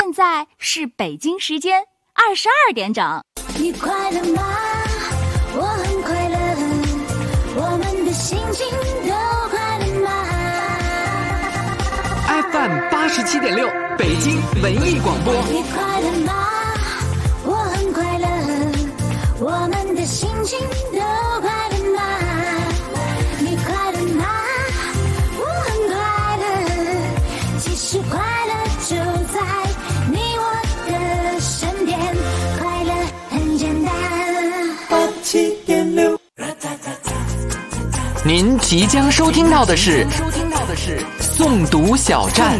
现在是北京时间22点整。 你快乐吗？我很快乐，我们的心情都快乐吗？ FM 87.6北京文艺广播。 你快乐吗？我很快乐，我们的心情都快乐吗？你快乐吗？我很快乐，其实快乐就在你我的身边，快乐很简单。87.6。 您即将收听到的是诵读小站。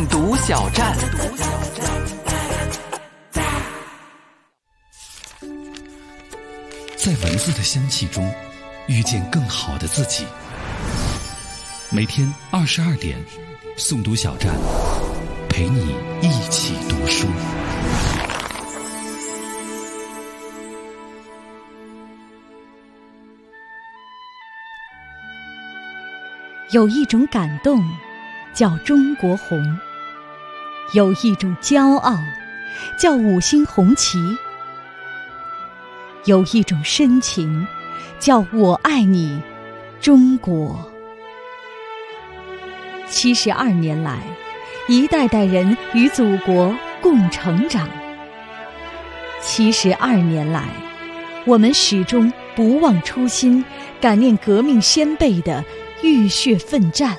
在文字的香气中遇见更好的自己。每天22点，诵读小站陪你一起读书。 有一种感动叫中国红，有一种骄傲叫五星红旗，有一种深情叫我爱你中国。72年来，一代代人与祖国共成长。72年来，我们始终不忘初心，感念革命先辈的浴血奋战。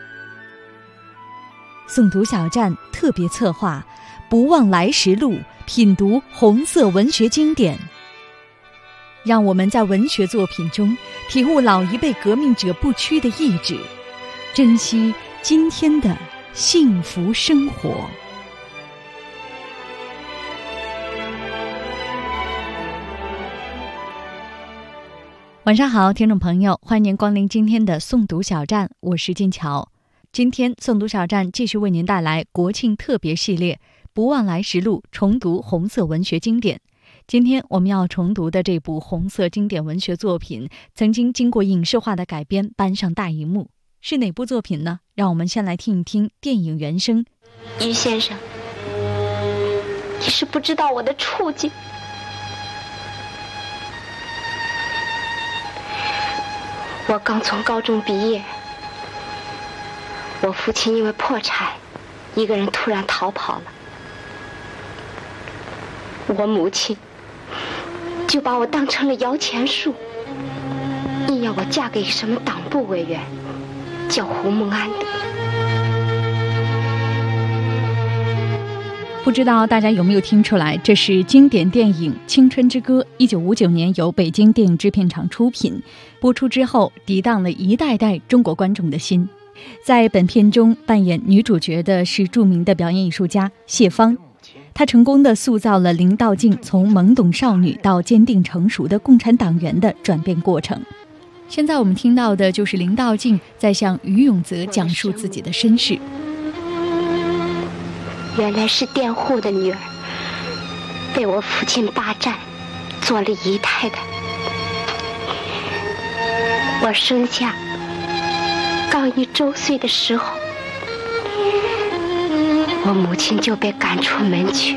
诵读小站特别策划，不忘来时路，品读红色文学经典。让我们在文学作品中体悟老一辈革命者不屈的意志，珍惜今天的幸福生活。晚上好，听众朋友，欢迎光临今天的诵读小站，我是金桥。今天诵读小站继续为您带来国庆特别系列，不忘来时路，重读红色文学经典。今天我们要重读的这部红色经典文学作品，曾经经过影视化的改编，搬上大荧幕，是哪部作品呢？让我们先来听一听电影原声。 于先生，你是不知道我的处境。我刚从高中毕业，我父亲因为破产，一个人突然逃跑了。我母亲就把我当成了摇钱树，硬要我嫁给什么党部委员，叫胡孟安的。 不知道大家有没有听出来，这是经典电影《青春之歌》，1959年由北京电影制片厂出品，播出之后抵荡了一代代中国观众的心。在本片中扮演女主角的是著名的表演艺术家谢芳，她成功地塑造了林道静从懵懂少女到坚定成熟的共产党员的转变过程。现在我们听到的就是林道静在向于永泽讲述自己的身世。 原来是佃户的女儿，被我父亲霸占，做了姨太太。我生下刚1周岁的时候，我母亲就被赶出门去。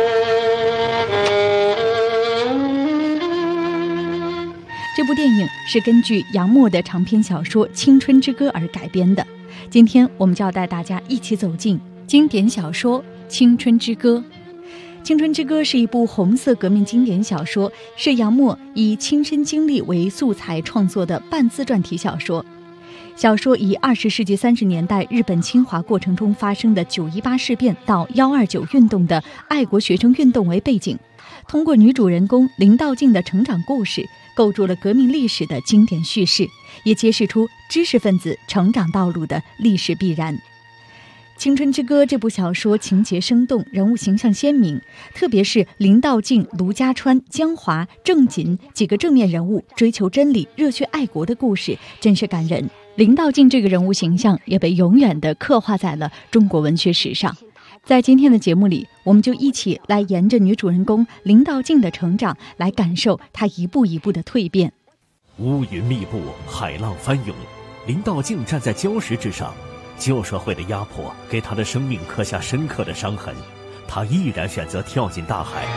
这部电影是根据杨沫的长篇小说《青春之歌》而改编的。今天我们就要带大家一起走进经典小说《青春之歌》。《青春之歌》是一部红色革命经典小说，是杨沫以亲身经历为素材创作的半自传体小说。小说以20世纪30年代日本侵华过程中发生的918事变到129运动的爱国学生运动为背景，通过女主人公林道静的成长故事，构筑了革命历史的经典叙事，也揭示出知识分子成长道路的历史必然。《青春之歌》这部小说情节生动，人物形象鲜明，特别是林道静、卢家川、江华、郑瑾几个正面人物追求真理、热血爱国的故事，真是感人。林道静这个人物形象也被永远地刻画在了中国文学史上。在今天的节目里，我们就一起来沿着女主人公林道静的成长，来感受她一步一步的蜕变。 乌云密布，海浪翻涌，林道静站在礁石之上，旧社会的压迫给他的生命刻下深刻的伤痕， 他毅然选择跳进大海。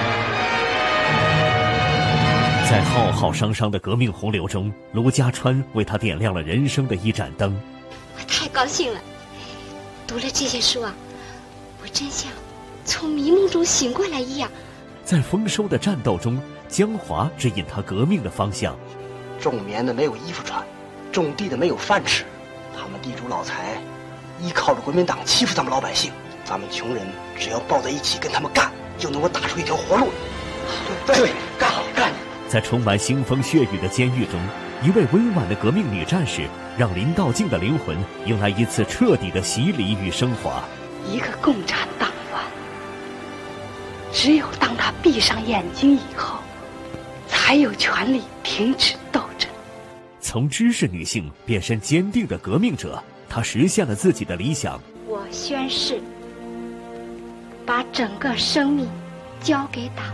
在浩浩汤汤的革命洪流中，卢家川为他点亮了人生的一盏灯。 我太高兴了，读了这些书啊，我真像从迷梦中醒过来一样。 在丰收的战斗中，江华指引他革命的方向。 种棉的没有衣服穿，种地的没有饭吃，他们地主老财依靠着国民党欺负咱们老百姓，咱们穷人只要抱在一起跟他们干，就能够打出一条活路。对，干好干。 在充满腥风血雨的监狱中，一位委婉的革命女战士让林道静的灵魂迎来一次彻底的洗礼与升华。 一个共产党员，只有当他闭上眼睛以后，才有权利停止斗争。 从知识女性变身坚定的革命者，她实现了自己的理想。 我宣誓，把整个生命交给党，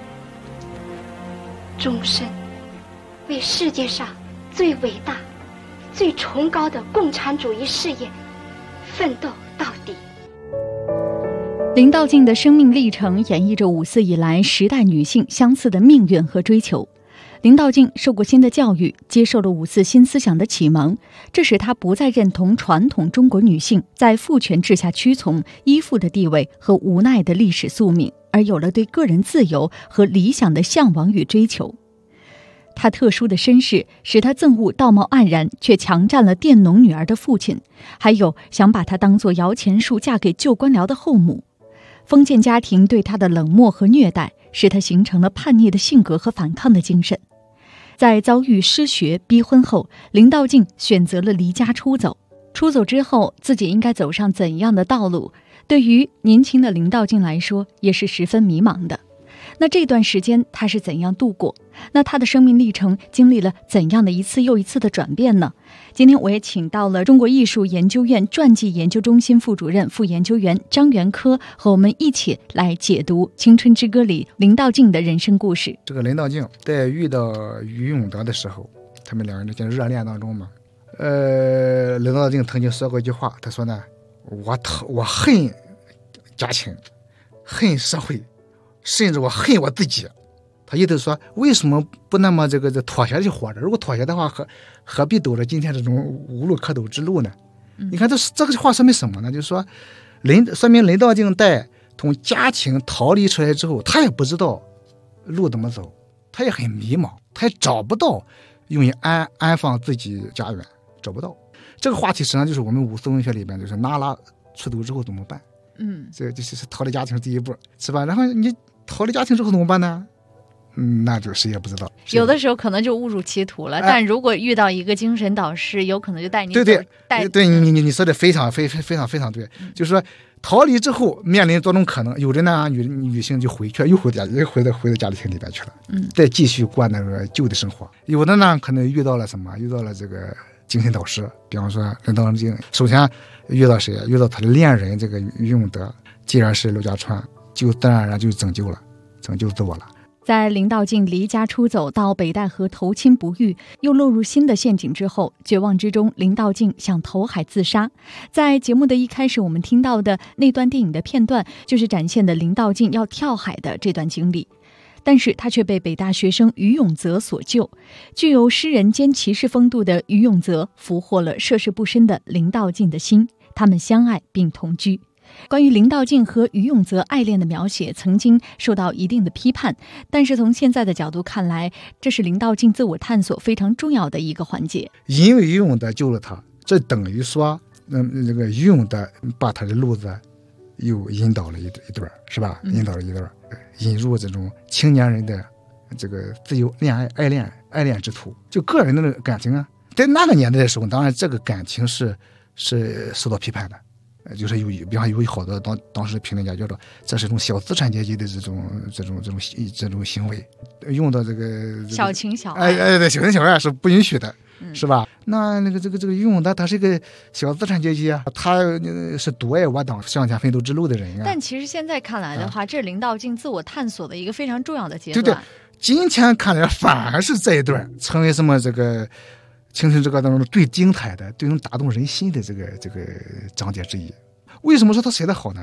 终身为世界上最伟大、最崇高的共产主义事业奋斗到底。 林道静的生命历程演绎着5四以来时代女性相似的命运和追求。林道静受过新的教育，接受了5四新思想的启蒙，这使她不再认同传统中国女性在父权制下屈从、依附的地位和无奈的历史宿命，而有了对个人自由和理想的向往与追求。她特殊的身世使她憎恶道貌岸然却强占了佃农女儿的父亲，还有想把她当作摇钱树嫁给旧官僚的后母。封建家庭对她的冷漠和虐待，使她形成了叛逆的性格和反抗的精神。在遭遇失学、逼婚后，林道静选择了离家出走。出走之后，自己应该走上怎样的道路？对于年轻的林道静来说，也是十分迷茫的。那这段时间她是怎样度过？那她的生命历程经历了怎样的一次又一次的转变呢？今天我也请到了中国艺术研究院传记研究中心副主任、副研究员张元科，和我们一起来解读《青春之歌》里林道静的人生故事。 这个林道静在遇到于永德的时候，他们两人在热恋当中嘛。林道静曾经说过一句话，他说呢，我恨家庭，恨社会，甚至我恨我自己。他意思说，为什么不那么这妥协去活着？如果妥协的话，何必走着今天这种无路可走之路呢？你看这个话说明什么呢？就是说，说明林道静在从家庭逃离出来之后，他也不知道路怎么走，他也很迷茫，他也找不到用于安放自己家园，找不到。这个话题实际上就是我们5四文学里边，就是娜拉出走之后怎么办？这就是逃离家庭第一步，是吧？然后你逃离家庭之后怎么办呢？那就谁也不知道。 有的时候可能就误入歧途了，但如果遇到一个精神导师，有可能就带你走。对， 你说的非常非常对，就是说逃离之后面临多种可能，有的呢女性就回去了，又回到家庭里边去了，再继续过那个旧的生活。有的呢可能遇到了这个精神导师，比方说林道静，首先遇到谁？遇到他的恋人这个于永德，既然是刘家川，就自然而然就拯救自我了。 在林道静离家出走到北戴河投亲不遇，又落入新的陷阱之后，绝望之中，林道静想投海自杀。在节目的一开始，我们听到的那段电影的片段，就是展现的林道静要跳海的这段经历。但是他却被北大学生于永泽所救，具有诗人兼骑士风度的于永泽俘获了涉世不深的林道静的心，他们相爱并同居。关于林道静和于永泽爱恋的描写曾经受到一定的批判，但是从现在的角度看来，这是林道静自我探索非常重要的一个环节。 因为于永德救了他，这等于说这个于永德把他的路子又引导了一段，是吧？引导了一段，引入这种青年人的这个自由恋爱、爱恋之途。就个人的感情啊，在那个年代的时候，当然这个感情是受到批判的。就是比方有好多当时评论家觉得这是一种小资产阶级的这种行为，用到这个小情小爱， 对，小情小爱是不允许的，是吧？那这个用的他是一个小资产阶级啊，他是独爱我党向前奋斗之路的人啊。 但其实现在看来的话，这是林道静自我探索的一个非常重要的阶段。 对，今天看来反而是这一段成为什么这个青春之歌当中最精彩的、最能打动人心的这个章节之一。为什么说他写得好呢？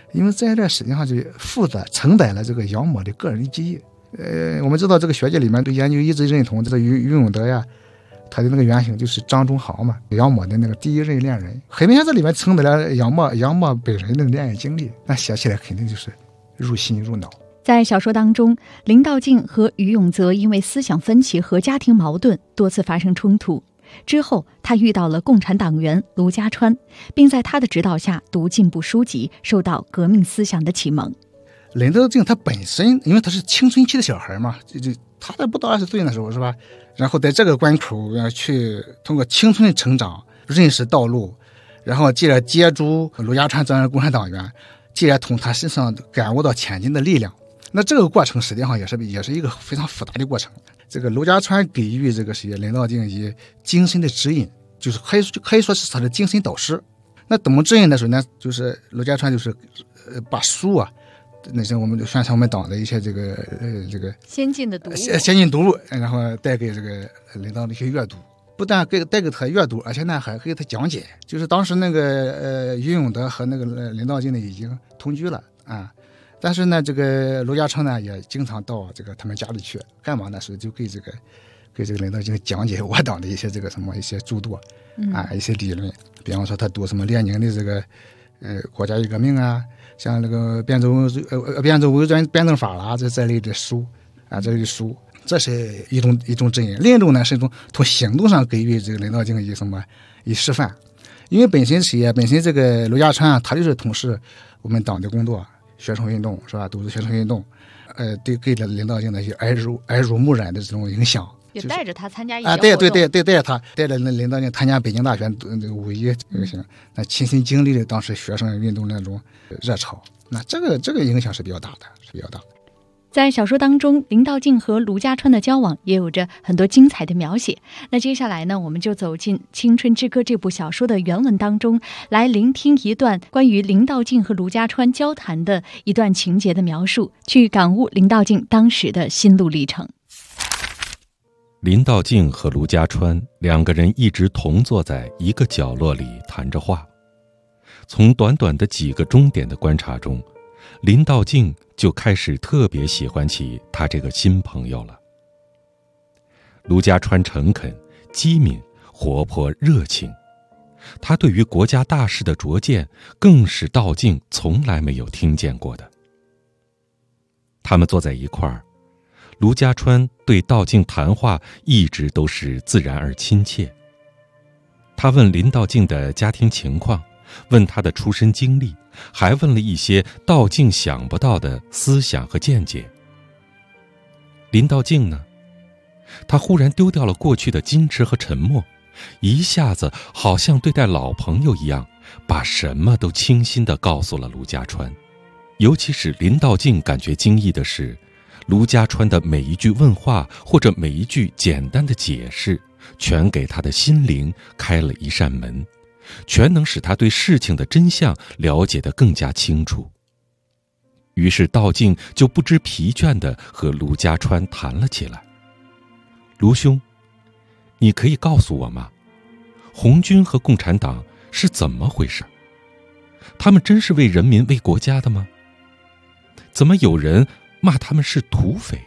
因为在这实际上就承载了这个杨沫的个人记忆。我们知道这个学界里面对研究一直认同这个于永德呀，他的那个原型就是张忠豪嘛，杨沫的那个第一任恋人。很明显这里面承载了杨沫本人的恋爱经历，那写起来肯定就是入心入脑。 在小说当中，林道静和于永泽因为思想分歧和家庭矛盾多次发生冲突。之后，他遇到了共产党员卢家川，并在他的指导下读进步书籍，受到革命思想的启蒙。 林道静他本身，因为他是青春期的小孩嘛，他在不到20岁的时候是吧？然后在这个关口去通过青春的成长认识道路，然后接着接触卢家川这样的共产党员，继而从他身上感悟到前进的力量。那这个过程实际上也是一个非常复杂的过程。这个卢家川给予这个林道静以精神的指引，就是可以说是他的精神导师。那怎么指引的时候呢？就是卢家川就是把书啊，那些我们就宣传我们党的一些这个先进的读物， 先进读物，然后带给这个林道静去阅读。不但带给他阅读，而且呢还给他讲解。就是当时那个于永德和那个林道静呢已经同居了啊。但是呢，这个卢家川呢也经常到这个他们家里去干嘛呢？是就给这个林道静讲解我党的一些这个什么一些著作啊，一些理论。比方说他读什么列宁的这个国家与革命啊，像那个变奏维转辩证法啦这类的书啊，这类的书，这是一种指引。另一种呢是一种从行动上给予这个林道静以示范。因为本身这个卢家川啊，他就是从事我们党的工作。学生运动是吧？组织学生运动，对，给了林道静的一些耳濡目染的这种影响， 也带着他参加一些活动对，带着林道静参加北京大学这个五一这个行，那亲身经历了当时学生运动那种热潮，那这个影响是比较大的。 在小说当中，林道静和卢家川的交往也有着很多精彩的描写。那接下来呢，我们就走进《青春之歌》这部小说的原文当中，来聆听一段关于林道静和卢家川交谈的一段情节的描述，去感悟林道静当时的心路历程。 林道静和卢家川两个人一直同坐在一个角落里谈着话。从短短的几个钟点的观察中，林道静就开始特别喜欢起他这个新朋友了。卢家川诚恳、机敏、活泼、热情，他对于国家大事的拙见更是道静从来没有听见过的。他们坐在一块儿，卢家川对道静谈话一直都是自然而亲切。他问林道静的家庭情况，问他的出身经历，还问了一些道静想不到的思想和见解。林道静呢，他忽然丢掉了过去的矜持和沉默，一下子好像对待老朋友一样，把什么都倾心地告诉了卢家川。尤其是林道静感觉惊异的是，卢家川的每一句问话或者每一句简单的解释，全给他的心灵开了一扇门，全能使他对事情的真相了解得更加清楚。于是道静就不知疲倦地和卢家川谈了起来。卢兄，你可以告诉我吗？红军和共产党是怎么回事？他们真是为人民为国家的吗？怎么有人骂他们是土匪？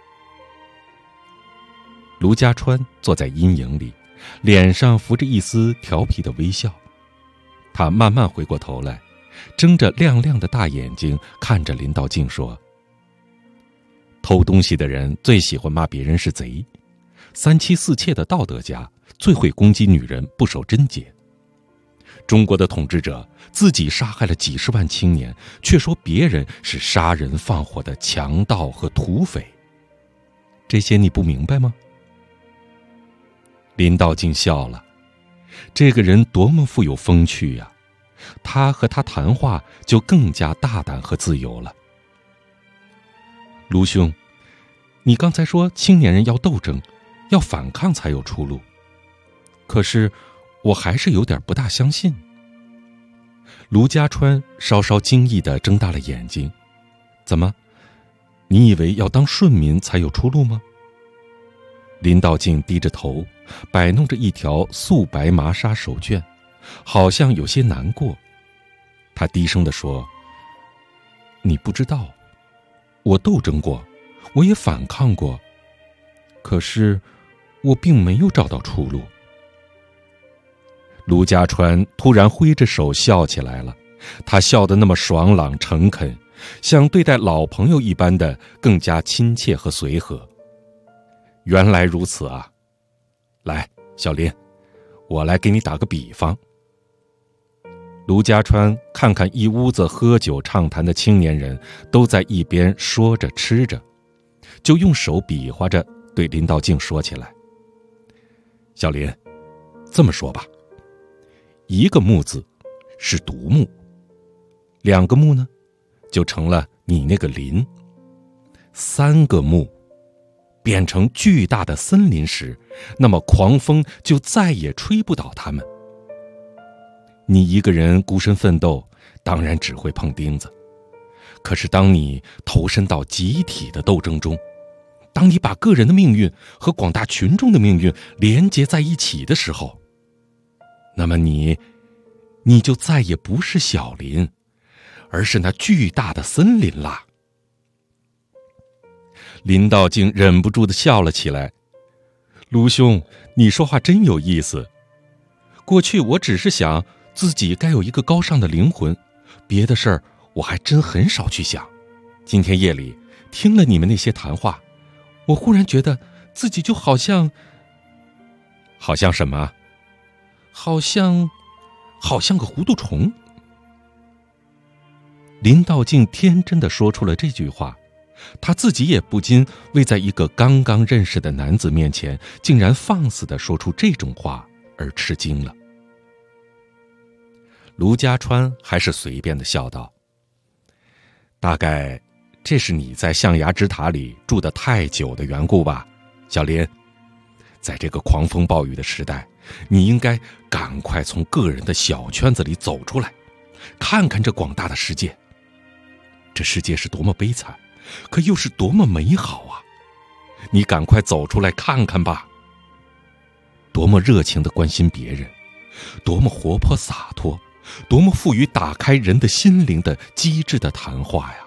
卢家川坐在阴影里，脸上浮着一丝调皮的微笑。他慢慢回过头来，睁着亮亮的大眼睛看着林道静说：偷东西的人最喜欢骂别人是贼，三妻四妾的道德家最会攻击女人不守贞洁。中国的统治者自己杀害了几十万青年，却说别人是杀人放火的强盗和土匪。这些你不明白吗？林道静笑了，这个人多么富有风趣呀！他和他谈话就更加大胆和自由了。卢兄，你刚才说青年人要斗争，要反抗才有出路，可是我还是有点不大相信。卢家川稍稍惊异地睁大了眼睛，怎么，你以为要当顺民才有出路吗？林道静低着头，摆弄着一条素白麻纱手绢，好像有些难过。他低声地说： 你不知道，我斗争过，我也反抗过，可是我并没有找到出路。卢家川突然挥着手笑起来了，他笑得那么爽朗诚恳，像对待老朋友一般的更加亲切和随和。原来如此啊！来，小林，我来给你打个比方。卢家川看看一屋子喝酒畅谈的青年人都在一边说着吃着，就用手比划着对林道静说起来：小林，这么说吧，一个木字是独木，两个木呢就成了你那个林，三个木变成巨大的森林时，那么狂风就再也吹不倒他们。你一个人孤身奋斗，当然只会碰钉子，可是当你投身到集体的斗争中，当你把个人的命运和广大群众的命运连接在一起的时候，那么你就再也不是小林，而是那巨大的森林啦。林道静忍不住地笑了起来。卢兄，你说话真有意思。过去我只是想自己该有一个高尚的灵魂，别的事儿我还真很少去想。今天夜里听了你们那些谈话，我忽然觉得自己就好像什么？好像个糊涂虫。林道静天真地说出了这句话，他自己也不禁为在一个刚刚认识的男子面前竟然放肆地说出这种话而吃惊了。卢家川还是随便地笑道：大概这是你在象牙之塔里住得太久的缘故吧，小林。在这个狂风暴雨的时代，你应该赶快从个人的小圈子里走出来，看看这广大的世界。这世界是多么悲惨，可又是多么美好啊！你赶快走出来看看吧。多么热情地关心别人，多么活泼洒脱，多么富于打开人的心灵的机智的谈话呀！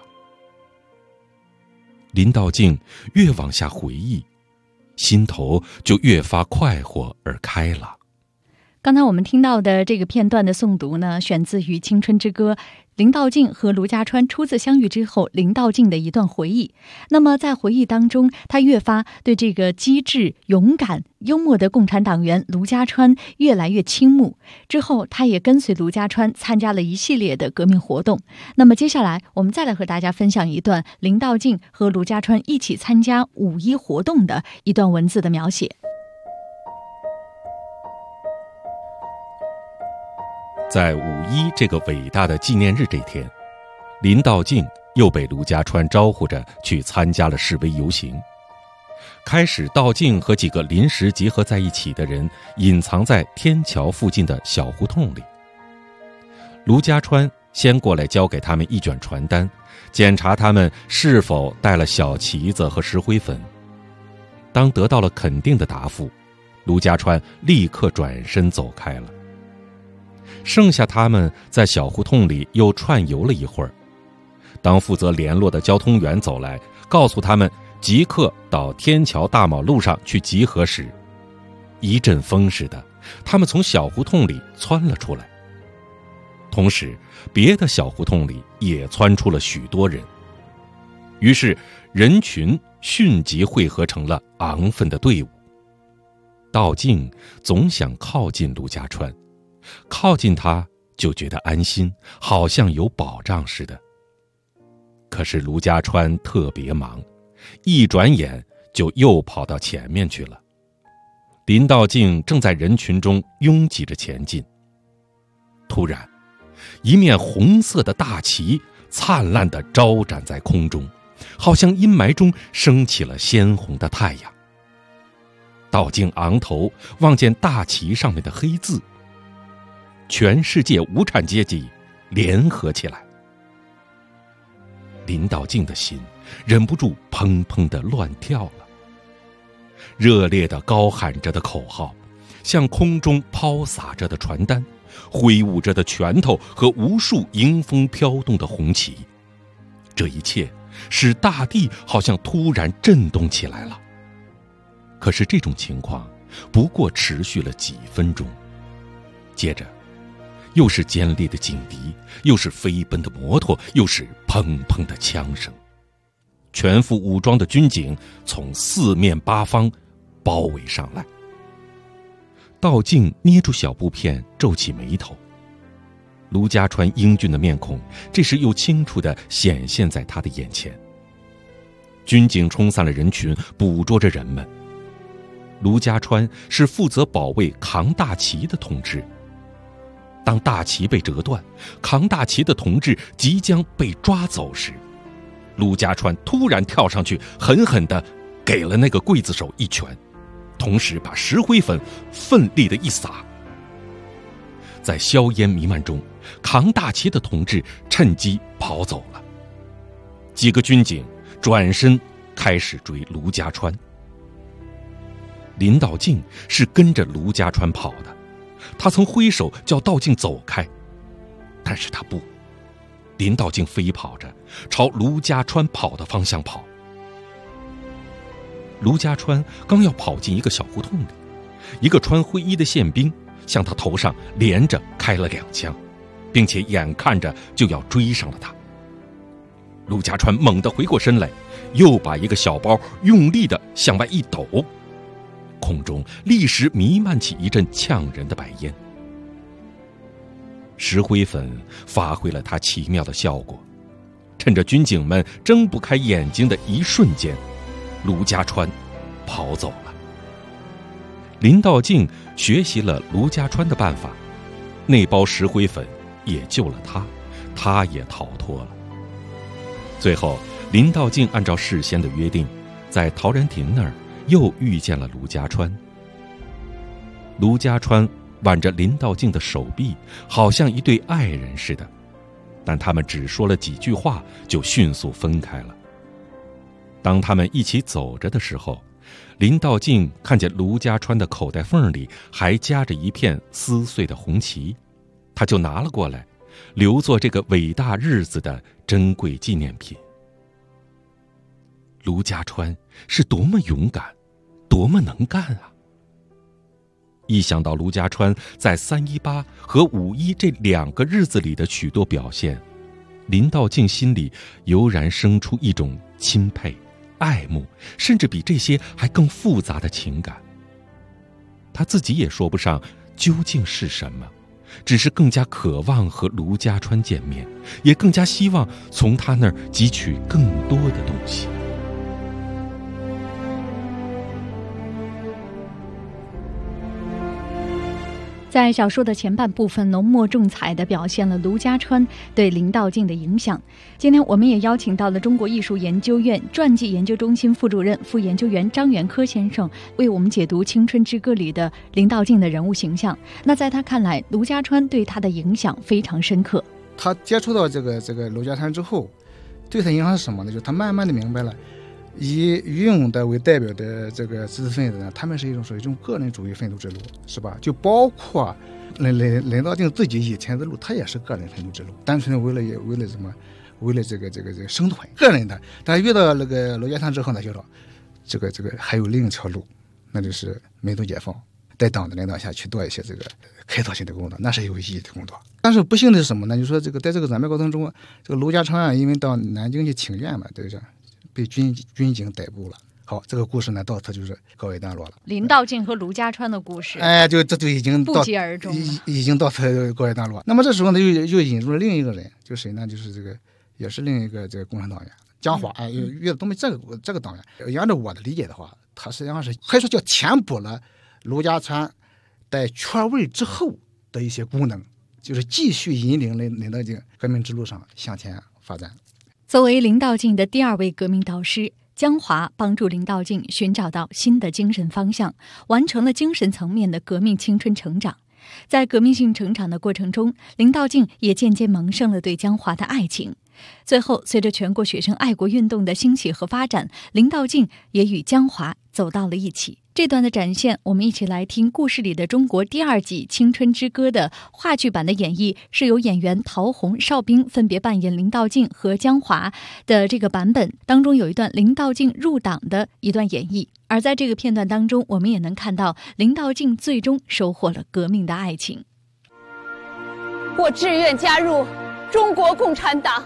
林道静越往下回忆，心头就越发快活而开朗。 刚才我们听到的这个片段的诵读呢，选自于《青春之歌》林道静和卢家川初次相遇之后，林道静的一段回忆。那么在回忆当中，他越发对这个机智、勇敢、幽默的共产党员卢家川越来越倾慕。之后，他也跟随卢家川参加了一系列的革命活动。那么接下来，我们再来和大家分享一段林道静和卢家川一起参加5·1活动的一段文字的描写。 在5·1这个伟大的纪念日这天，林道静又被卢家川招呼着去参加了示威游行。开始，道静和几个临时结合在一起的人隐藏在天桥附近的小胡同里。卢家川先过来交给他们一卷传单，检查他们是否带了小旗子和石灰粉。当得到了肯定的答复，卢家川立刻转身走开了。剩下他们在小胡同里又串游了一会儿。当负责联络的交通员走来，告诉他们即刻到天桥大马路上去集合时，一阵风似的，他们从小胡同里窜了出来。同时，别的小胡同里也窜出了许多人。于是，人群迅即汇合成了昂奋的队伍。道静总想靠近卢家川，靠近他就觉得安心，好像有保障似的。可是卢家川特别忙，一转眼就又跑到前面去了。林道静正在人群中拥挤着前进。突然，一面红色的大旗灿烂地招展在空中，好像阴霾中升起了鲜红的太阳。道静昂头望见大旗上面的黑字：全世界无产阶级联合起来。林道静的心忍不住砰砰地乱跳了。热烈地高喊着的口号，像空中抛洒着的传单，挥舞着的拳头和无数迎风飘动的红旗， 这一切使大地好像突然震动起来了。可是这种情况不过持续了几分钟，接着又是尖利的警笛，又是飞奔的摩托，又是砰砰的枪声。全副武装的军警从四面八方包围上来。道静捏住小布片，皱起眉头。卢家川英俊的面孔这时又清楚地显现在他的眼前。军警冲散了人群，捕捉着人们。卢家川是负责保卫扛大旗的同志。当大旗被折断，扛大旗的同志即将被抓走时，卢家川突然跳上去，狠狠地给了那个刽子手一拳，同时把石灰粉奋力地一撒。在硝烟弥漫中，扛大旗的同志趁机跑走了。几个军警转身开始追卢家川。林道静是跟着卢家川跑的，他曾挥手叫道静走开，但是他不。林道静飞跑着朝卢家川跑的方向跑。卢家川刚要跑进一个小胡同里，一个穿灰衣的宪兵向他头上连着开了2枪，并且眼看着就要追上了他。卢家川猛地回过身来，又把一个小包用力地向外一抖，空中立时弥漫起一阵呛人的白烟。石灰粉发挥了它奇妙的效果，趁着军警们睁不开眼睛的一瞬间，卢家川跑走了。林道静学习了卢家川的办法，那包石灰粉也救了他，他也逃脱了。最后林道静按照事先的约定，在陶然亭那儿又遇见了卢家川。卢家川挽着林道静的手臂，好像一对爱人似的，但他们只说了几句话就迅速分开了。当他们一起走着的时候，林道静看见卢家川的口袋缝里还夹着一片撕碎的红旗，他就拿了过来，留作这个伟大日子的珍贵纪念品。卢家川是多么勇敢，多么能干啊！一想到卢家川在3·18和5·1这2个日子里的许多表现，林道静心里油然生出一种钦佩、爱慕，甚至比这些还更复杂的情感。他自己也说不上究竟是什么，只是更加渴望和卢家川见面，也更加希望从他那儿汲取更多的东西。 在小说的前半部分，浓墨重彩地表现了卢家川对林道静的影响。今天我们也邀请到了中国艺术研究院传记研究中心副主任、副研究员张元科先生，为我们解读《青春之歌》里的林道静的人物形象。那在他看来，卢家川对他的影响非常深刻。 他接触到这个卢家川之后，对他影响是什么呢？就是他慢慢的明白了，以于永德为代表的这个知识分子呢，他们是属于一种个人主义奋斗之路，是吧？就包括林道静自己以前的路，他也是个人奋斗之路，单纯的为了什么？为了这个生存，个人的。但遇到那个卢家川之后呢，就说这个还有另一条路，那就是民族解放，在党的领导下去做一些这个开拓性的工作，那是有意义的工作。但是不幸的是什么呢？就是说在这个转变过程中，这个卢家川啊，因为到南京去请愿嘛，对不对？被军警逮捕了。好，这个故事呢到此就是告一段落了。 林道静和卢家川的故事， 这就已经不疾而终了， 已经到此告一段落。那么这时候呢，又引入了另一个人，就是谁呢？就是这个也是另一个这个共产党员江华，遇到东北这个党员。按照我的理解的话，他实际上是可以说叫填补了卢家川在缺位之后的一些功能，就是继续引领林道静革命之路上向前发展。 作为林道静的第2位革命导师，江华帮助林道静寻找到新的精神方向，完成了精神层面的革命青春成长。在革命性成长的过程中，林道静也渐渐萌生了对江华的爱情。最后，随着全国学生爱国运动的兴起和发展，林道静也与江华走到了一起。 这段的展现，我们一起来听故事里的中国第2季《青春之歌》的话剧版的演绎，是由演员陶虹、邵兵分别扮演林道静和江华的这个版本当中，有一段林道静入党的一段演绎。而在这个片段当中，我们也能看到林道静最终收获了革命的爱情。 我志愿加入中国共产党。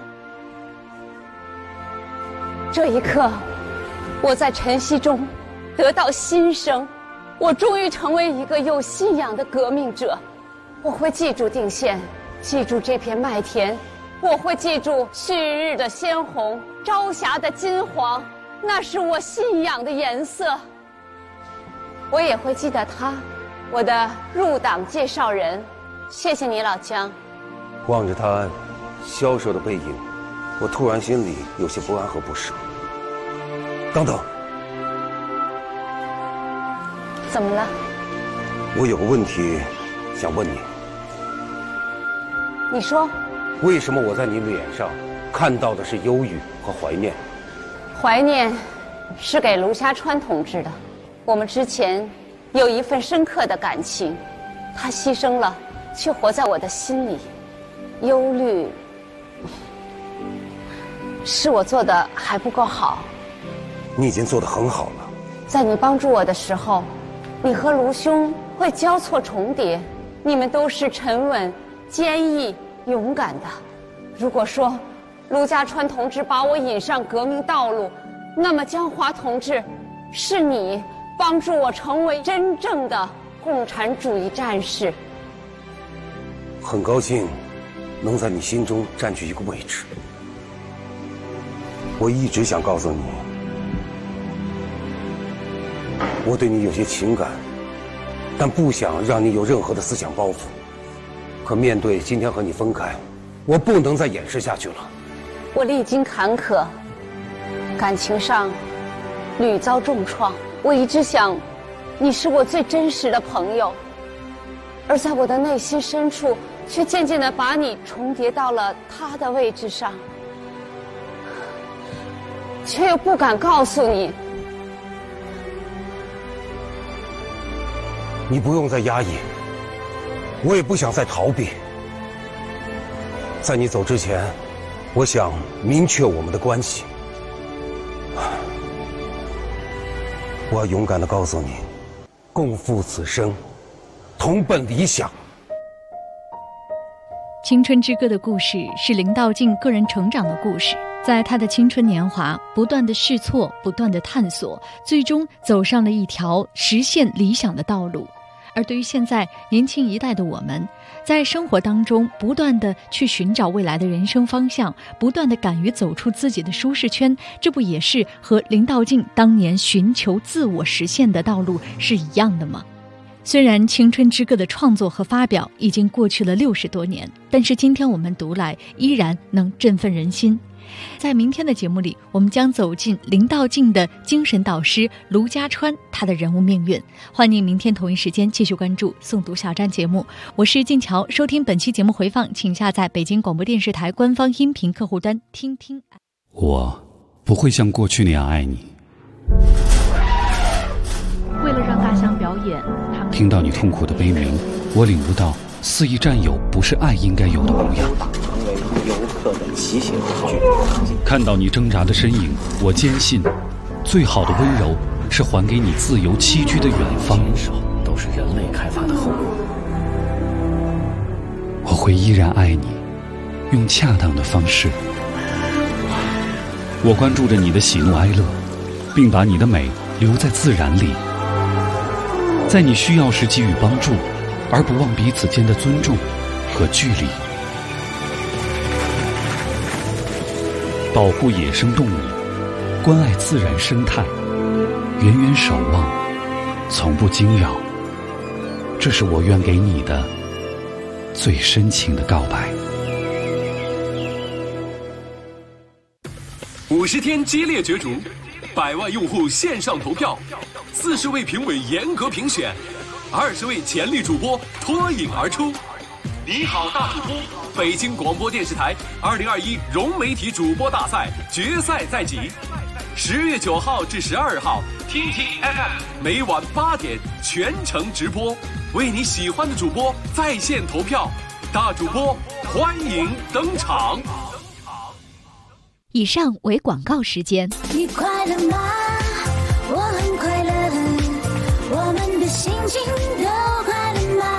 这一刻，我在晨曦中得到新生，我终于成为一个有信仰的革命者。我会记住定县，记住这片麦田，我会记住旭日的鲜红，朝霞的金黄，那是我信仰的颜色。我也会记得他，我的入党介绍人。谢谢你，老姜。 望着他消瘦的背影，我突然心里有些不安和不舍。等等， 怎么了？ 我有个问题想问你。 你说。 为什么我在你脸上看到的是忧郁和怀念？ 怀念是给卢家川同志的。我们之前有一份深刻的感情，他牺牲了，却活在我的心里。忧虑是我做的还不够好。 你已经做得很好了。 在你帮助我的时候，你和卢兄会交错重叠，你们都是沉稳、坚毅、勇敢的。如果说卢家川同志把我引上革命道路，那么江华同志，是你帮助我成为真正的共产主义战士。 很高兴能在你心中占据一个位置。我一直想告诉你，我对你有些情感，但不想让你有任何的思想包袱。可面对今天和你分开，我不能再掩饰下去了。 我历经坎坷，感情上屡遭重创，我一直想你是我最真实的朋友，而在我的内心深处，却渐渐地把你重叠到了他的位置上，却又不敢告诉你。 你不用再压抑，我也不想再逃避。在你走之前，我想明确我们的关系。我要勇敢地告诉你，共赴此生，同奔理想。 青春之歌的故事是林道静个人成长的故事，在他的青春年华，不断的试错，不断的探索，最终走上了一条实现理想的道路。而对于现在年轻一代的我们，在生活当中不断的去寻找未来的人生方向，不断的敢于走出自己的舒适圈，这不也是和林道静当年寻求自我实现的道路是一样的吗？虽然《青春之歌》的创作和发表已经过去了60多年，但是今天我们读来依然能振奋人心。在明天的节目里，我们将走进林道静的精神导师卢家川他的人物命运。欢迎您明天同一时间继续关注诵读小站节目，我是静乔。收听本期节目回放，请下载北京广播电视台官方音频客户端听听。 我不会像过去那样爱你。 为了让大象表演， 听到你痛苦的悲鸣，我领悟到肆意占有不是爱应该有的模样。 成为游客的骑行工具。 看到你挣扎的身影，我坚信，最好的温柔是还给你自由栖居的远方。 都是人类开发的后果。 我会依然爱你，用恰当的方式。我关注着你的喜怒哀乐，并把你的美留在自然里，在你需要时给予帮助，而不忘彼此间的尊重和距离。保护野生动物，关爱自然生态，远远守望，从不惊扰，这是我愿给你的最深情的告白。 50天激烈角逐，100万用户线上投票，40位评委严格评选，20位潜力主播脱颖而出。你好，大主播北京广播电视台2021融媒体主播大赛决赛在即，10月9号至12号，听听 FM 每晚8点全程直播，为你喜欢的主播在线投票，大主播欢迎登场。 以上为广告时间。 你快乐吗？我很快乐，我们的心情都快乐吗？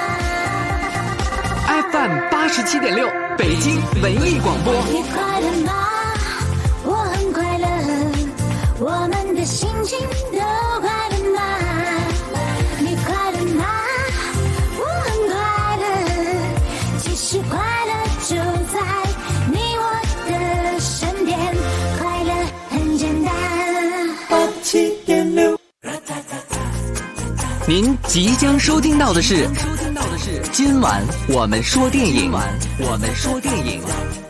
FM 87.6北京文艺广播。 你快乐吗？我很快乐，我们的心情都快乐吗？你快乐吗？我很快乐，其实快乐就在你我的身边，快乐很简单。87.6。 您即将收听到的是今晚我们说电影。